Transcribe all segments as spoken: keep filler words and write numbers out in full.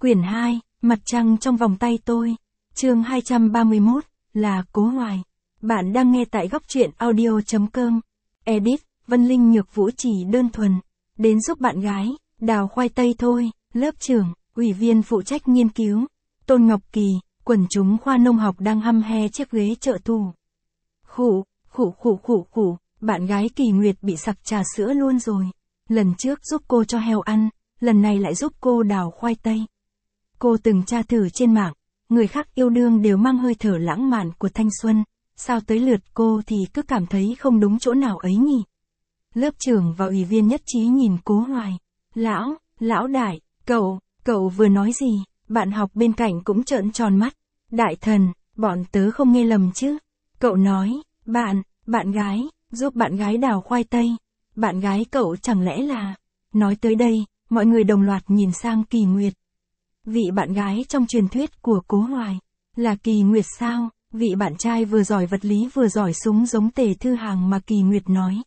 Quyển hai, Mặt trăng trong vòng tay tôi. Chương hai trăm ba mươi mốt, là Cố Hoài. Bạn đang nghe tại góc truyện audio chấm com. Edit, Vân Linh Nhược Vũ chỉ đơn thuần. Đến giúp bạn gái, đào khoai tây thôi. Lớp trưởng, ủy viên phụ trách nghiên cứu. Tôn Ngọc Kỳ, quần chúng khoa nông học đang hăm he chiếc ghế trợ thủ. Khụ, khụ khụ khụ khụ, bạn gái Kỳ Nguyệt bị sặc trà sữa luôn rồi. Lần trước giúp cô cho heo ăn, lần này lại giúp cô đào khoai tây. Cô từng tra thử trên mạng, người khác yêu đương đều mang hơi thở lãng mạn của thanh xuân, sao tới lượt cô thì cứ cảm thấy không đúng chỗ nào ấy nhỉ? Lớp trưởng và ủy viên nhất trí nhìn Cố Hoài. Lão, lão đại, cậu, cậu vừa nói gì? Bạn học bên cạnh cũng trợn tròn mắt. Đại thần, bọn tớ không nghe lầm chứ? Cậu nói, bạn, bạn gái, giúp bạn gái đào khoai tây. Bạn gái cậu chẳng lẽ là... Nói tới đây, mọi người đồng loạt nhìn sang Kỳ Nguyệt. Vị bạn gái trong truyền thuyết của Cố Hoài, là Kỳ Nguyệt sao? Vị bạn trai vừa giỏi vật lý vừa giỏi súng giống Tề Thư Hàng mà Kỳ Nguyệt nói.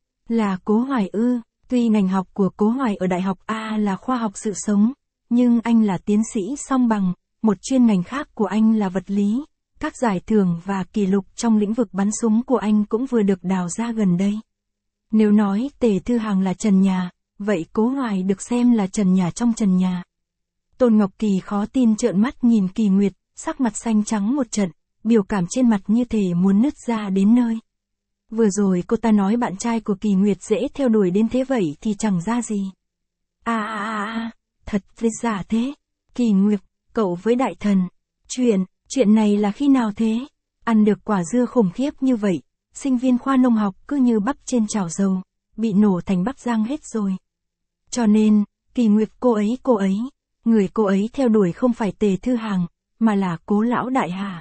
Là Cố Hoài ư? Tuy ngành học của Cố Hoài ở Đại học A là khoa học sự sống, nhưng anh là tiến sĩ song bằng, một chuyên ngành khác của anh là vật lý. Các giải thưởng và kỷ lục trong lĩnh vực bắn súng của anh cũng vừa được đào ra gần đây. Nếu nói Tề Thư Hàng là trần nhà, vậy Cố Hoài được xem là trần nhà trong trần nhà. Tôn Ngọc Kỳ khó tin trợn mắt nhìn Kỳ Nguyệt, sắc mặt xanh trắng một trận, biểu cảm trên mặt như thể muốn nứt ra đến nơi. Vừa rồi cô ta nói bạn trai của Kỳ Nguyệt dễ theo đuổi đến thế vậy thì chẳng ra gì. À à à à, thật với giả thế. Kỳ Nguyệt, cậu với đại thần. Chuyện, chuyện này là khi nào thế? Ăn được quả dưa khủng khiếp như vậy, sinh viên khoa nông học cứ như bắp trên chảo dầu, bị nổ thành bắp rang hết rồi. Cho nên, Kỳ Nguyệt cô ấy cô ấy, người cô ấy theo đuổi không phải Tề Thư Hàng, mà là Cố lão đại hả?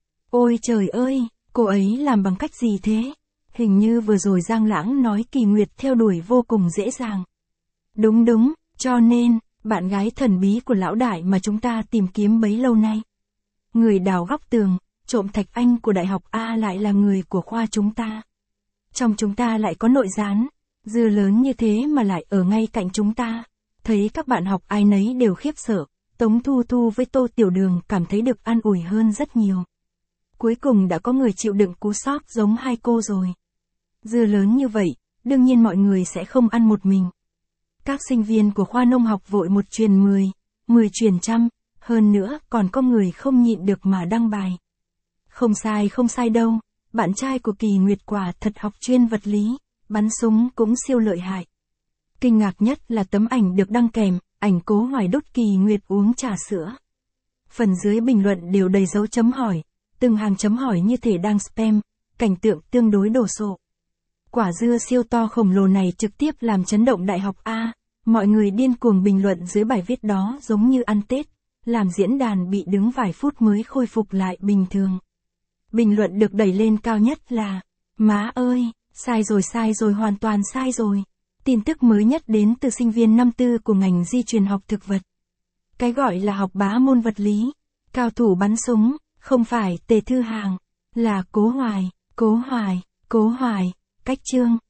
Ôi trời ơi, cô ấy làm bằng cách gì thế? Hình như vừa rồi Giang Lãng nói Kỳ Nguyệt theo đuổi vô cùng dễ dàng. Đúng đúng, cho nên, bạn gái thần bí của lão đại mà chúng ta tìm kiếm bấy lâu nay. Người đào góc tường, trộm thạch anh của Đại học A lại là người của khoa chúng ta. Trong chúng ta lại có nội gián, dưa lớn như thế mà lại ở ngay cạnh chúng ta. Thấy các bạn học ai nấy đều khiếp sợ, Tống Thu Thu với Tô Tiểu Đường cảm thấy được an ủi hơn rất nhiều. Cuối cùng đã có người chịu đựng cú sốc giống hai cô rồi. Dưa lớn như vậy, đương nhiên mọi người sẽ không ăn một mình. Các sinh viên của khoa nông học vội một truyền mười, mười truyền trăm, hơn nữa còn có người không nhịn được mà đăng bài. Không sai không sai đâu, bạn trai của Kỳ Nguyệt quả thật học chuyên vật lý, bắn súng cũng siêu lợi hại. Kinh ngạc nhất là tấm ảnh được đăng kèm, ảnh Cố Hoài đốt Kỳ Nguyệt uống trà sữa. Phần dưới bình luận đều đầy dấu chấm hỏi, từng hàng chấm hỏi như thể đang spam, cảnh tượng tương đối đồ sộ. Quả dưa siêu to khổng lồ này trực tiếp làm chấn động Đại học A, mọi người điên cuồng bình luận dưới bài viết đó giống như ăn Tết, làm diễn đàn bị đứng vài phút mới khôi phục lại bình thường. Bình luận được đẩy lên cao nhất là, má ơi, sai rồi sai rồi hoàn toàn sai rồi. Tin tức mới nhất đến từ sinh viên năm tư của ngành di truyền học thực vật. Cái gọi là học bá môn vật lý, cao thủ bắn súng, không phải Tề Thư Hàng, là Cố Hoài, Cố Hoài, Cố Hoài, cách chương.